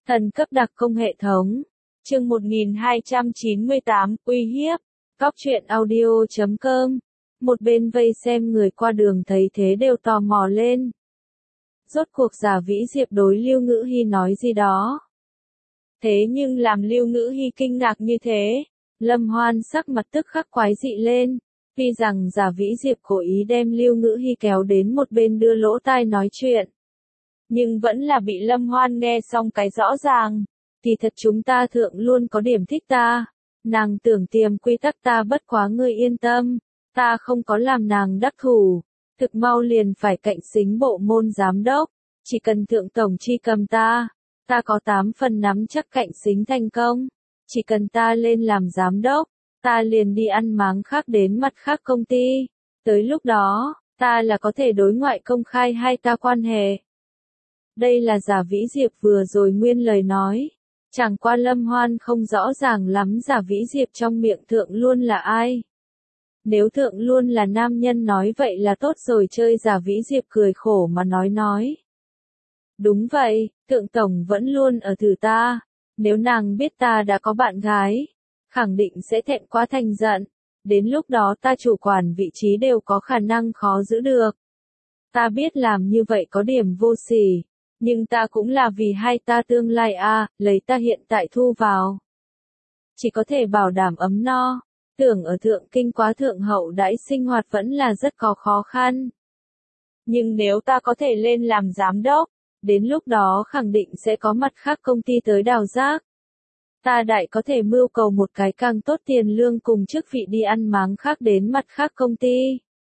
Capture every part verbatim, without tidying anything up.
Thần cấp đặc công hệ thống. Chương một nghìn hai trăm chín mươi tám, uy hiếp. Cóc truyện audio chấm com. Một bên vây xem người qua đường thấy thế đều tò mò lên. Rốt cuộc Giả Vĩ Diệp đối Lưu Ngữ Hi nói gì đó. Thế nhưng làm Lưu Ngữ Hi kinh ngạc như thế, Lâm Hoan sắc mặt tức khắc quái dị lên. Tuy rằng Giả Vĩ Diệp cố ý đem Lưu Ngữ Hi kéo đến một bên đưa lỗ tai nói chuyện, nhưng vẫn là bị Lâm Hoan nghe xong cái rõ ràng. Thì thật chúng ta thượng luôn có điểm thích ta. Nàng tưởng tiềm quy tắc ta bất quá ngươi yên tâm. Ta không có làm nàng đắc thủ. Thực mau liền phải cạnh xính bộ môn giám đốc. Chỉ cần thượng tổng chi cầm ta. Ta có tám phần nắm chắc cạnh xính thành công. Chỉ cần ta lên làm giám đốc. Ta liền đi ăn máng khác đến mặt khác công ty. Tới lúc đó, ta là có thể đối ngoại công khai hai ta quan hệ. Đây là Giả Vĩ Diệp vừa rồi nguyên lời nói. Chẳng qua Lâm Hoan không rõ ràng lắm Giả Vĩ Diệp trong miệng thượng luôn là ai. Nếu thượng luôn là nam nhân nói vậy là tốt rồi, chơi Giả Vĩ Diệp cười khổ mà nói nói. Đúng vậy, thượng tổng vẫn luôn ở thử ta. Nếu nàng biết ta đã có bạn gái, khẳng định sẽ thẹn quá thành giận. Đến lúc đó ta chủ quản vị trí đều có khả năng khó giữ được. Ta biết làm như vậy có điểm vô sỉ. Nhưng ta cũng là vì hai ta tương lai a, à, lấy ta hiện tại thu vào. Chỉ có thể bảo đảm ấm no, tưởng ở thượng kinh quá thượng hậu đãi sinh hoạt vẫn là rất có khó khăn. Nhưng nếu ta có thể lên làm giám đốc, đến lúc đó khẳng định sẽ có mặt khác công ty tới đào rác. Ta đại có thể mưu cầu một cái càng tốt tiền lương cùng chức vị đi ăn máng khác đến mặt khác công ty.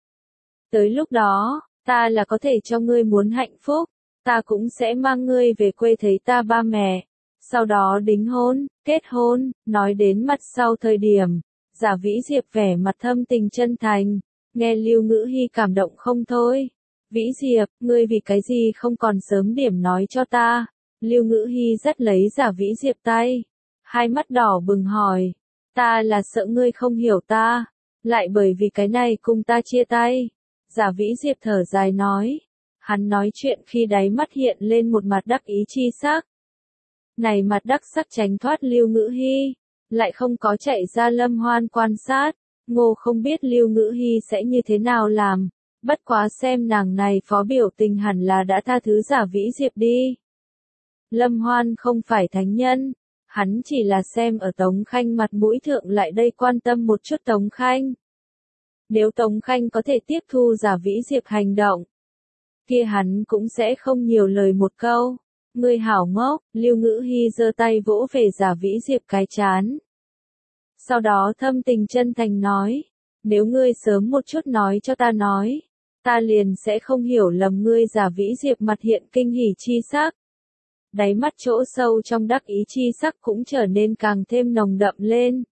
Tới lúc đó, ta là có thể cho ngươi muốn hạnh phúc. Ta cũng sẽ mang ngươi về quê thấy ta ba mẹ, sau đó đính hôn, kết hôn. Nói đến mặt sau thời điểm, Giả Vĩ Diệp vẻ mặt thâm tình chân thành, nghe Lưu Ngữ Hi cảm động không thôi. Vĩ Diệp, ngươi vì cái gì không còn sớm điểm nói cho ta? Lưu Ngữ Hi dắt lấy Giả Vĩ Diệp tay, hai mắt đỏ bừng hỏi, ta là sợ ngươi không hiểu ta, lại bởi vì cái này cùng ta chia tay. Giả Vĩ Diệp thở dài nói. Hắn nói chuyện khi đáy mắt hiện lên một mặt đắc ý chi sắc. Này mặt đắc sắc tránh thoát Lưu Ngữ Hi, lại không có chạy ra Lâm Hoan quan sát. Ngô không biết Lưu Ngữ Hi sẽ như thế nào làm, bất quá xem nàng này phó biểu tình hẳn là đã tha thứ Giả Vĩ Diệp đi. Lâm Hoan không phải thánh nhân, hắn chỉ là xem ở Tống Khanh mặt mũi thượng lại đây quan tâm một chút Tống Khanh. Nếu Tống Khanh có thể tiếp thu Giả Vĩ Diệp hành động, kia hắn cũng sẽ không nhiều lời một câu. Ngươi hảo ngốc. Lưu Ngữ Hi giơ tay vỗ về Giả Vĩ Diệp cái chán. Sau đó thâm tình chân thành nói, nếu ngươi sớm một chút nói cho ta nói, ta liền sẽ không hiểu lầm ngươi. Giả Vĩ Diệp mặt hiện kinh hỉ chi sắc. Đáy mắt chỗ sâu trong đắc ý chi sắc cũng trở nên càng thêm nồng đậm lên.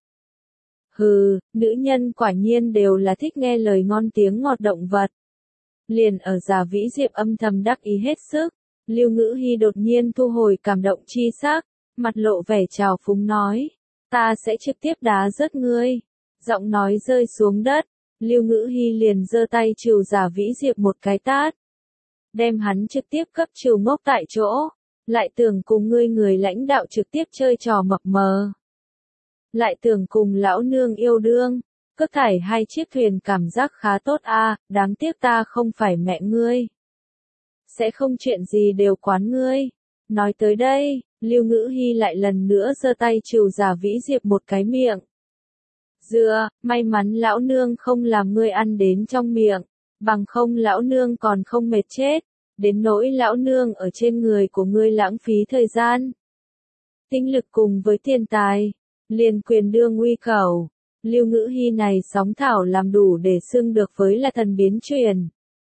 Hừ, nữ nhân quả nhiên đều là thích nghe lời ngon tiếng ngọt động vật. Liền ở Giả Vĩ Diệp âm thầm đắc ý hết sức, Lưu Ngữ Hi đột nhiên thu hồi cảm động chi sắc, mặt lộ vẻ trào phúng nói, ta sẽ trực tiếp đá rớt ngươi. Giọng nói rơi xuống đất, Lưu Ngữ Hi liền giơ tay trừ Giả Vĩ Diệp một cái tát, đem hắn trực tiếp cấp trừ ngốc tại chỗ, lại tưởng cùng ngươi người lãnh đạo trực tiếp chơi trò mập mờ, lại tưởng cùng lão nương yêu đương. Cất thải hai chiếc thuyền cảm giác khá tốt a, à, đáng tiếc ta không phải mẹ ngươi. Sẽ không chuyện gì đều quán ngươi. Nói tới đây, Lưu Ngữ Hi lại lần nữa giơ tay trừ Giả Vĩ Diệp một cái miệng. Dựa, may mắn lão nương không làm ngươi ăn đến trong miệng, bằng không lão nương còn không mệt chết, đến nỗi lão nương ở trên người của ngươi lãng phí thời gian, tinh lực cùng với tiền tài, liền quyền đương uy khẩu. Lưu Ngữ Hi này sóng thảo làm đủ để xưng được với là thần biến truyền.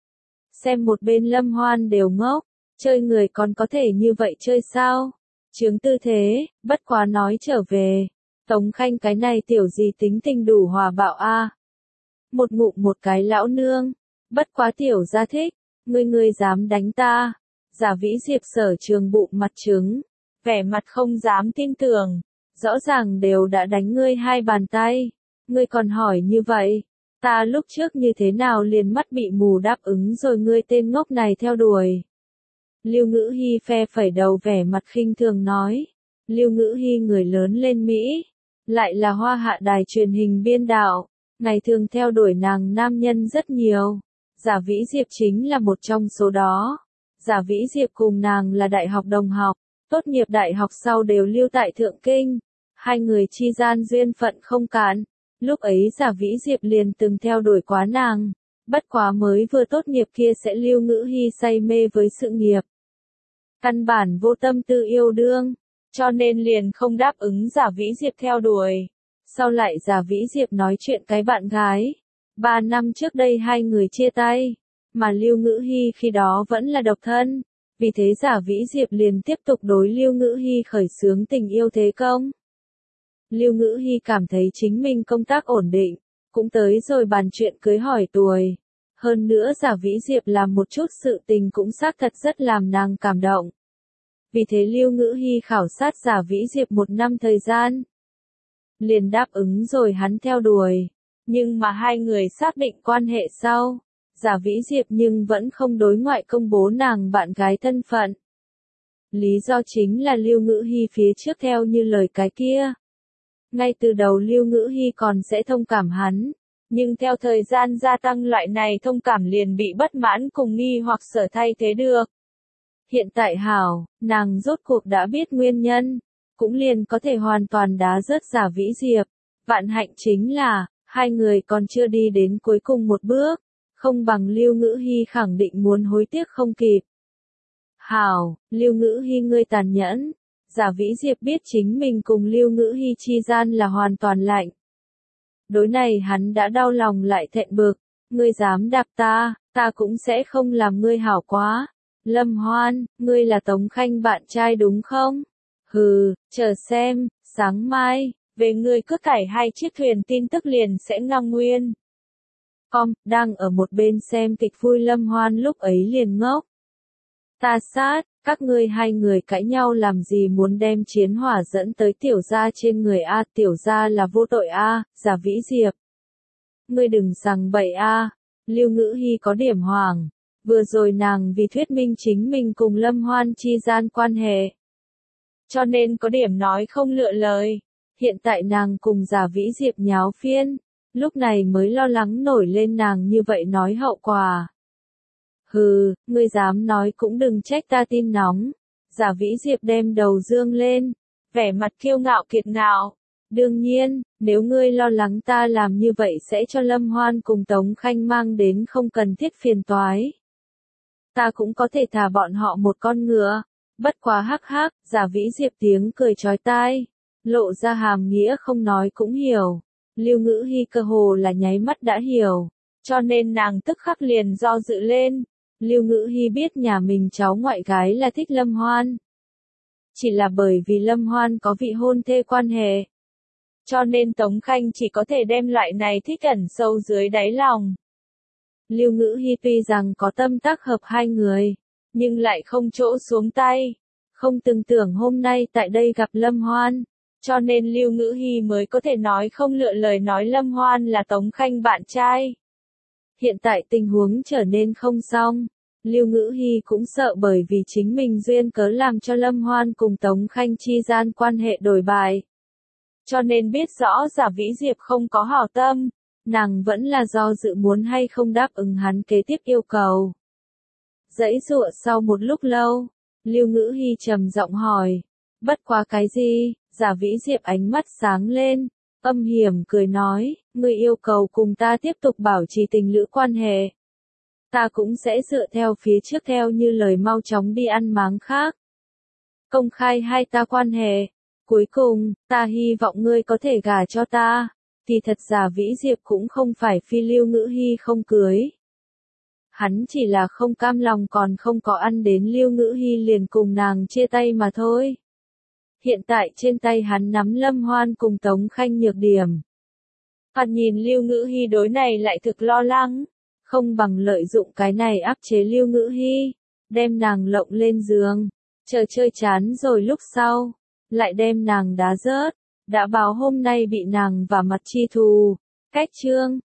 Xem một bên Lâm Hoan đều ngốc, chơi người còn có thể như vậy chơi sao? Chướng tư thế, bất quá nói trở về, Tống Khanh cái này tiểu gì tính tình đủ hòa bạo a. À. Một ngụm một cái lão nương, bất quá tiểu gia thích, ngươi ngươi dám đánh ta? Giả Vĩ Diệp sở trường bụng mặt trứng, vẻ mặt không dám tin tưởng, rõ ràng đều đã đánh ngươi hai bàn tay. Ngươi còn hỏi như vậy, ta lúc trước như thế nào liền mắt bị mù đáp ứng rồi ngươi tên ngốc này theo đuổi. Lưu Ngữ Hi phe phẩy đầu vẻ mặt khinh thường nói. Lưu Ngữ Hi người lớn lên Mỹ, lại là hoa hạ đài truyền hình biên đạo, ngày thường theo đuổi nàng nam nhân rất nhiều. Giả Vĩ Diệp chính là một trong số đó. Giả Vĩ Diệp cùng nàng là đại học đồng học, tốt nghiệp đại học sau đều lưu tại Thượng Kinh. Hai người chi gian duyên phận không cạn. Lúc ấy Giả Vĩ Diệp liền từng theo đuổi quá nàng. Bất quá mới vừa tốt nghiệp kia sẽ Lưu Ngữ Hi say mê với sự nghiệp. Căn bản vô tâm tư yêu đương, cho nên liền không đáp ứng Giả Vĩ Diệp theo đuổi. Sau lại Giả Vĩ Diệp nói chuyện cái bạn gái. Ba năm trước đây hai người chia tay, mà Lưu Ngữ Hi khi đó vẫn là độc thân. Vì thế Giả Vĩ Diệp liền tiếp tục đối Lưu Ngữ Hi khởi xướng tình yêu thế công. Lưu Ngữ Hi cảm thấy chính mình công tác ổn định, cũng tới rồi bàn chuyện cưới hỏi tuổi. Hơn nữa Giả Vĩ Diệp làm một chút sự tình cũng xác thật rất làm nàng cảm động. Vì thế Lưu Ngữ Hi khảo sát Giả Vĩ Diệp một năm thời gian. Liền đáp ứng rồi hắn theo đuổi. Nhưng mà hai người xác định quan hệ sau, Giả Vĩ Diệp nhưng vẫn không đối ngoại công bố nàng bạn gái thân phận. Lý do chính là Lưu Ngữ Hi phía trước theo như lời cái kia. Ngay từ đầu Lưu Ngữ Hi còn sẽ thông cảm hắn, nhưng theo thời gian gia tăng loại này thông cảm liền bị bất mãn cùng nghi hoặc sở thay thế được. Hiện tại hảo, nàng rốt cuộc đã biết nguyên nhân, cũng liền có thể hoàn toàn đá rớt Giả Vĩ Diệp. Vạn hạnh chính là, hai người còn chưa đi đến cuối cùng một bước, không bằng Lưu Ngữ Hi khẳng định muốn hối tiếc không kịp. Hảo, Lưu Ngữ Hi ngươi tàn nhẫn. Giả Vĩ Diệp biết chính mình cùng Lưu Ngữ Hi chi gian là hoàn toàn lạnh. Đối này hắn đã đau lòng lại thẹn bực. Ngươi dám đạp ta, ta cũng sẽ không làm ngươi hảo quá. Lâm Hoan, ngươi là Tống Khanh bạn trai đúng không? Hừ, chờ xem, sáng mai, về ngươi cướp cải hai chiếc thuyền tin tức liền sẽ ngang nguyên. Com, đang ở một bên xem kịch vui Lâm Hoan lúc ấy liền ngốc. Ta sát, các ngươi hai người cãi nhau làm gì muốn đem chiến hỏa dẫn tới tiểu gia trên người A, tiểu gia là vô tội A, Giả Vĩ Diệp. Ngươi đừng sằng bậy A, Lưu Ngữ Hi có điểm hoảng, vừa rồi nàng vì thuyết minh chính mình cùng Lâm Hoan chi gian quan hệ. Cho nên có điểm nói không lựa lời, hiện tại nàng cùng Giả Vĩ Diệp nháo phiên, lúc này mới lo lắng nổi lên nàng như vậy nói hậu quả. Hừ, ngươi dám nói cũng đừng trách ta tin nóng. Giả Vĩ Diệp đem đầu dương lên, vẻ mặt kiêu ngạo kiệt ngạo. Đương nhiên, nếu ngươi lo lắng ta làm như vậy sẽ cho Lâm Hoan cùng Tống Khanh mang đến không cần thiết phiền toái. Ta cũng có thể thả bọn họ một con ngựa. Bất quá hắc hắc, Giả Vĩ Diệp tiếng cười chói tai, lộ ra hàm nghĩa không nói cũng hiểu. Lưu Ngữ Hi cơ hồ là nháy mắt đã hiểu, cho nên nàng tức khắc liền do dự lên. Lưu Ngữ Hi biết nhà mình cháu ngoại gái là thích Lâm Hoan. Chỉ là bởi vì Lâm Hoan có vị hôn thê quan hệ. Cho nên Tống Khanh chỉ có thể đem loại này thích ẩn sâu dưới đáy lòng. Lưu Ngữ Hi tuy rằng có tâm tác hợp hai người, nhưng lại không chỗ xuống tay. Không từng tưởng hôm nay tại đây gặp Lâm Hoan. Cho nên Lưu Ngữ Hi mới có thể nói không lựa lời nói Lâm Hoan là Tống Khanh bạn trai. Hiện tại tình huống trở nên không xong. Lưu Ngữ Hi cũng sợ bởi vì chính mình duyên cớ làm cho Lâm Hoan cùng Tống Khanh chi gian quan hệ đổi bại. Cho nên biết rõ Giả Vĩ Diệp không có hảo tâm, nàng vẫn là do dự muốn hay không đáp ứng hắn kế tiếp yêu cầu. Dãy dụa sau một lúc lâu, Lưu Ngữ Hi trầm giọng hỏi, bất quá cái gì? Giả Vĩ Diệp ánh mắt sáng lên, âm hiểm cười nói, ngươi yêu cầu cùng ta tiếp tục bảo trì tình lữ quan hệ. Ta cũng sẽ dựa theo phía trước theo như lời mau chóng đi ăn máng khác. Công khai hai ta quan hệ. Cuối cùng, ta hy vọng ngươi có thể gả cho ta. Thì thật Giả Vĩ Diệp cũng không phải phi Lưu Ngữ Hi không cưới. Hắn chỉ là không cam lòng còn không có ăn đến Lưu Ngữ Hi liền cùng nàng chia tay mà thôi. Hiện tại trên tay hắn nắm Lâm Hoan cùng Tống Khanh nhược điểm. Hắn nhìn Lưu Ngữ Hi đối này lại thực lo lắng. Không bằng lợi dụng cái này áp chế Lưu Ngữ Hi, đem nàng lộng lên giường, chờ chơi chán rồi lúc sau, lại đem nàng đá rớt, đã báo hôm nay bị nàng vả mặt chi thù. Cách chương